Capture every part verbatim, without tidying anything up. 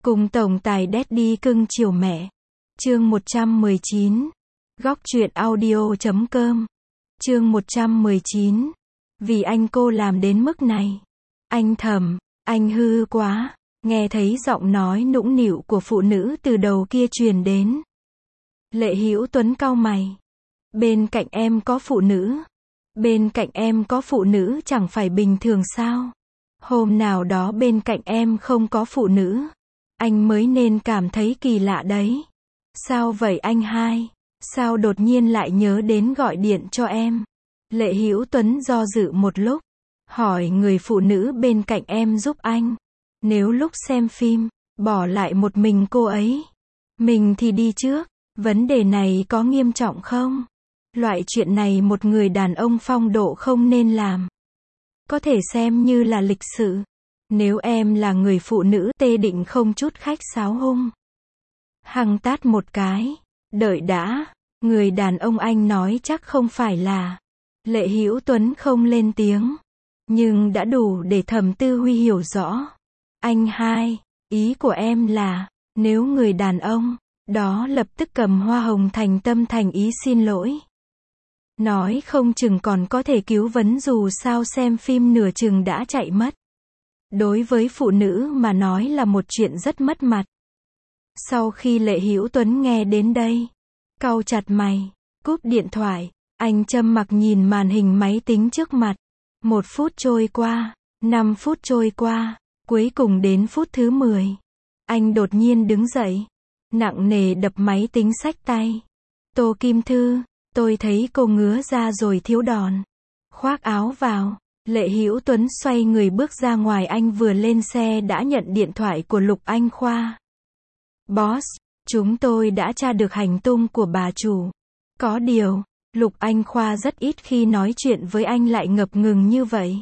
Cùng tổng tài Daddy cưng chiều mẹ. Chương một trăm mười chín. Góc truyện audio chấm com. Chương một trăm mười chín. Vì anh cô làm đến mức này. Anh thầm, anh hư quá. Nghe thấy giọng nói nũng nịu của phụ nữ từ đầu kia truyền đến. Lệ Hữu Tuấn cau mày. Bên cạnh em có phụ nữ. Bên cạnh em có phụ nữ chẳng phải bình thường sao? Hôm nào đó bên cạnh em không có phụ nữ. Anh mới nên cảm thấy kỳ lạ đấy. Sao vậy anh hai? Sao đột nhiên lại nhớ đến gọi điện cho em? Lệ Hữu Tuấn do dự một lúc. Hỏi người phụ nữ bên cạnh em giúp anh. Nếu lúc xem phim, bỏ lại một mình cô ấy. Mình thì đi trước. Vấn đề này có nghiêm trọng không? Loại chuyện này một người đàn ông phong độ không nên làm. Có thể xem như là lịch sự. Nếu em là người phụ nữ tê định không chút khách sáo hung. Hằng tát một cái. Đợi đã. Người đàn ông anh nói chắc không phải là. Lệ Hữu Tuấn không lên tiếng. Nhưng đã đủ để Thẩm Tư Huy hiểu rõ. Anh hai, ý của em là, nếu người đàn ông đó lập tức cầm hoa hồng thành tâm thành ý xin lỗi. Nói không chừng còn có thể cứu vấn dù sao xem phim nửa chừng đã chạy mất. Đối với phụ nữ mà nói là một chuyện rất mất mặt. Sau khi Lệ Hữu Tuấn nghe đến đây, cau chặt mày, cúp điện thoại, anh trầm mặc nhìn màn hình máy tính trước mặt. Một phút trôi qua, năm phút trôi qua, cuối cùng đến phút thứ mười. Anh đột nhiên đứng dậy, nặng nề đập máy tính xách tay. Tô Kim Thư, tôi thấy cô ngứa ra rồi thiếu đòn. Khoác áo vào. Lệ Hữu Tuấn xoay người bước ra ngoài, anh vừa lên xe đã nhận điện thoại của Lục Anh Khoa. Boss, chúng tôi đã tra được hành tung của bà chủ. Có điều, Lục Anh Khoa rất ít khi nói chuyện với anh lại ngập ngừng như vậy.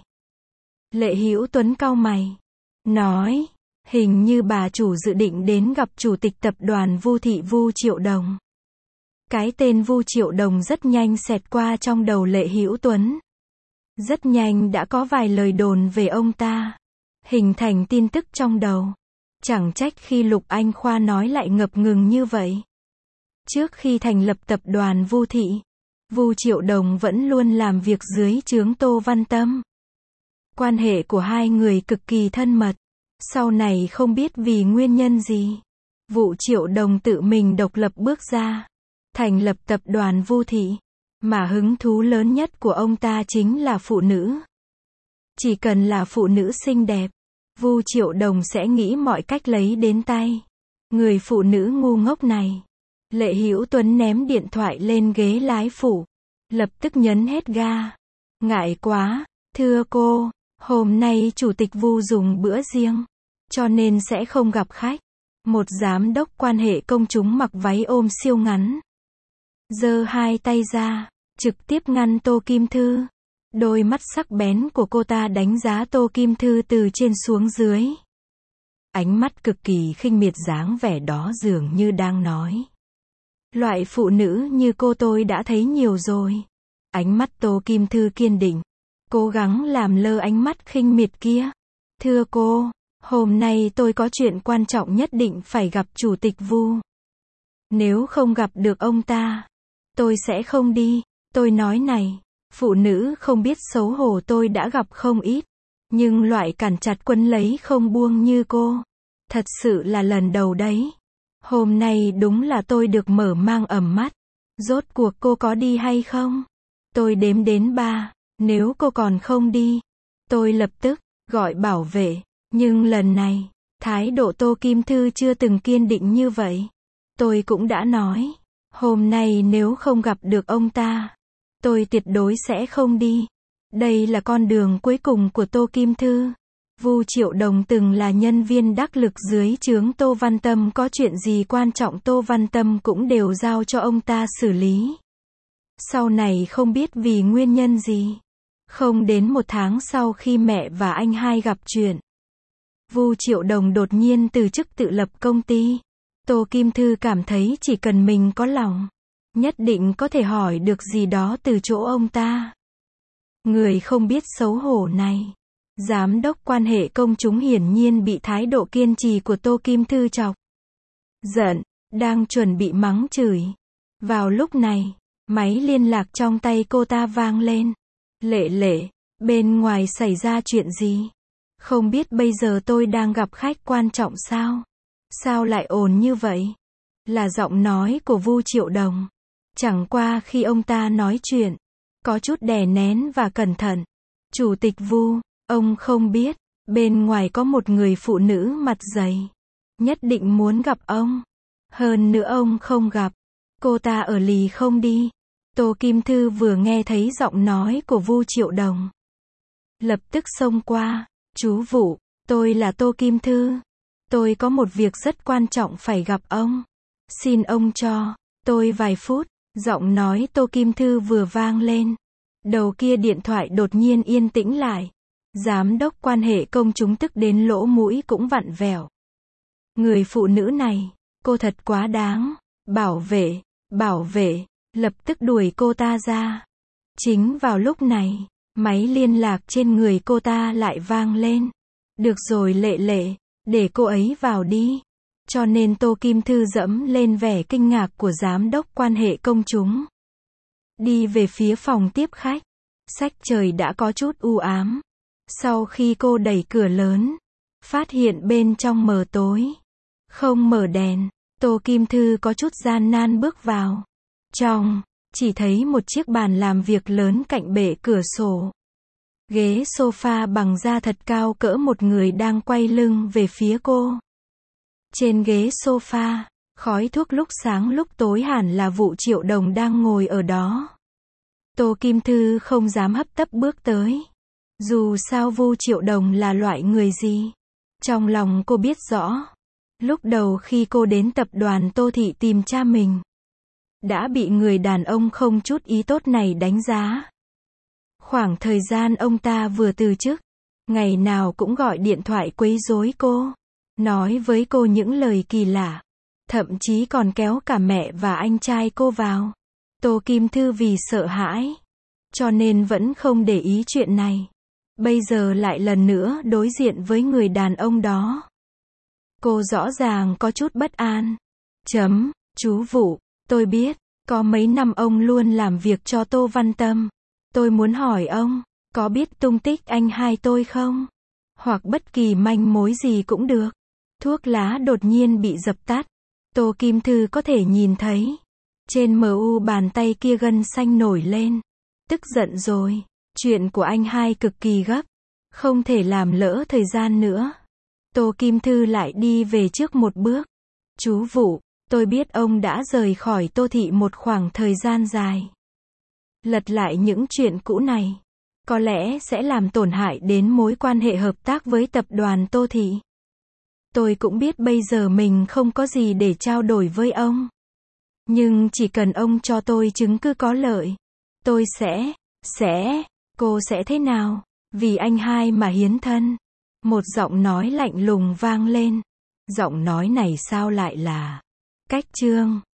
Lệ Hữu Tuấn cau mày. Nói, hình như bà chủ dự định đến gặp chủ tịch tập đoàn Vu Thị Vu Triệu Đồng. Cái tên Vu Triệu Đồng rất nhanh xẹt qua trong đầu Lệ Hữu Tuấn. Rất nhanh đã có vài lời đồn về ông ta. Hình thành tin tức trong đầu. Chẳng trách khi Lục Anh Khoa nói lại ngập ngừng như vậy. Trước khi thành lập tập đoàn Vu Thị, Vu Triệu Đồng vẫn luôn làm việc dưới trướng Tô Văn Tâm. Quan hệ của hai người cực kỳ thân mật. Sau này không biết vì nguyên nhân gì, Vu Triệu Đồng tự mình độc lập bước ra, thành lập tập đoàn Vu Thị. Mà hứng thú lớn nhất của ông ta chính là phụ nữ. Chỉ cần là phụ nữ xinh đẹp, Vu Triệu Đồng sẽ nghĩ mọi cách lấy đến tay. Người phụ nữ ngu ngốc này. Lệ Hữu Tuấn ném điện thoại lên ghế lái phụ. Lập tức nhấn hết ga. Ngại quá, thưa cô, hôm nay chủ tịch Vu dùng bữa riêng, cho nên sẽ không gặp khách. Một giám đốc quan hệ công chúng mặc váy ôm siêu ngắn. Giơ hai tay ra, trực tiếp ngăn Tô Kim Thư. Đôi mắt sắc bén của cô ta đánh giá Tô Kim Thư từ trên xuống dưới. Ánh mắt cực kỳ khinh miệt, dáng vẻ đó dường như đang nói. Loại phụ nữ như cô tôi đã thấy nhiều rồi. Ánh mắt Tô Kim Thư kiên định, cố gắng làm lơ ánh mắt khinh miệt kia. Thưa cô, hôm nay tôi có chuyện quan trọng nhất định phải gặp chủ tịch Vu. Nếu không gặp được ông ta, tôi sẽ không đi. Tôi nói này, phụ nữ không biết xấu hổ tôi đã gặp không ít. Nhưng loại cản chặt quấn lấy không buông như cô, thật sự là lần đầu đấy. Hôm nay đúng là tôi được mở mang ẩm mắt. Rốt cuộc cô có đi hay không? Tôi đếm đến ba. Nếu cô còn không đi, tôi lập tức gọi bảo vệ. Nhưng lần này, thái độ Tô Kim Thư chưa từng kiên định như vậy. Tôi cũng đã nói, hôm nay nếu không gặp được ông ta, tôi tuyệt đối sẽ không đi. Đây là con đường cuối cùng của Tô Kim Thư. Vu Triệu Đồng từng là nhân viên đắc lực dưới trướng Tô Văn Tâm, có chuyện gì quan trọng Tô Văn Tâm cũng đều giao cho ông ta xử lý. Sau này không biết vì nguyên nhân gì, không đến một tháng sau khi mẹ và anh hai gặp chuyện, Vu Triệu Đồng đột nhiên từ chức tự lập công ty. Tô Kim Thư cảm thấy chỉ cần mình có lòng, nhất định có thể hỏi được gì đó từ chỗ ông ta. Người không biết xấu hổ này, Giám đốc quan hệ công chúng hiển nhiên bị thái độ kiên trì của Tô Kim Thư chọc giận, đang chuẩn bị mắng chửi. Vào lúc này, máy liên lạc trong tay cô ta vang lên. Lệ Lệ, bên ngoài xảy ra chuyện gì? Không biết bây giờ tôi đang gặp khách quan trọng sao? Sao lại ồn như vậy? Là giọng nói của Vu Triệu Đồng. Chẳng qua khi ông ta nói chuyện, có chút đè nén và cẩn thận. Chủ tịch Vu, ông không biết, bên ngoài có một người phụ nữ mặt dày. Nhất định muốn gặp ông. Hơn nữa ông không gặp. Cô ta ở lì không đi. Tô Kim Thư vừa nghe thấy giọng nói của Vu Triệu Đồng, lập tức xông qua. Chú Vũ, tôi là Tô Kim Thư. Tôi có một việc rất quan trọng phải gặp ông. Xin ông cho tôi vài phút. Giọng nói Tô Kim Thư vừa vang lên. Đầu kia điện thoại đột nhiên yên tĩnh lại. Giám đốc quan hệ công chúng tức đến lỗ mũi cũng vặn vẹo. Người phụ nữ này, cô thật quá đáng. Bảo vệ, bảo vệ, lập tức đuổi cô ta ra. Chính vào lúc này, máy liên lạc trên người cô ta lại vang lên. Được rồi Lệ Lệ, để cô ấy vào đi. Cho nên Tô Kim Thư dẫm lên vẻ kinh ngạc của giám đốc quan hệ công chúng. Đi về phía phòng tiếp khách. Sắc trời đã có chút u ám. Sau khi cô đẩy cửa lớn, phát hiện bên trong mờ tối. Không mở đèn, Tô Kim Thư có chút gian nan bước vào. Trong, chỉ thấy một chiếc bàn làm việc lớn cạnh bệ cửa sổ. Ghế sofa bằng da thật cao cỡ một người đang quay lưng về phía cô. Trên ghế sofa, khói thuốc lúc sáng lúc tối hẳn là Vu Triệu Đồng đang ngồi ở đó. Tô Kim Thư không dám hấp tấp bước tới. Dù sao Vu Triệu Đồng là loại người gì, trong lòng cô biết rõ. Lúc đầu khi cô đến tập đoàn Tô Thị tìm cha mình, đã bị người đàn ông không chút ý tốt này đánh giá. Khoảng thời gian ông ta vừa từ chức, ngày nào cũng gọi điện thoại quấy rối cô, nói với cô những lời kỳ lạ, thậm chí còn kéo cả mẹ và anh trai cô vào. Tô Kim Thư vì sợ hãi, cho nên vẫn không để ý chuyện này. Bây giờ lại lần nữa đối diện với người đàn ông đó. Cô rõ ràng có chút bất an. Chấm, chú Vũ, tôi biết, có mấy năm ông luôn làm việc cho Tô Văn Tâm. Tôi muốn hỏi ông, có biết tung tích anh hai tôi không? Hoặc bất kỳ manh mối gì cũng được. Thuốc lá đột nhiên bị dập tắt. Tô Kim Thư có thể nhìn thấy. Trên mu bàn tay kia gân xanh nổi lên. Tức giận rồi. Chuyện của anh hai cực kỳ gấp. Không thể làm lỡ thời gian nữa. Tô Kim Thư lại đi về trước một bước. Chú Vũ, tôi biết ông đã rời khỏi Tô Thị một khoảng thời gian dài. Lật lại những chuyện cũ này, có lẽ sẽ làm tổn hại đến mối quan hệ hợp tác với tập đoàn Tô Thị. Tôi cũng biết bây giờ mình không có gì để trao đổi với ông. Nhưng chỉ cần ông cho tôi chứng cứ có lợi, tôi sẽ, sẽ, cô sẽ thế nào? Vì anh hai mà hiến thân. Một giọng nói lạnh lùng vang lên. Giọng nói này sao lại là Cách Trương?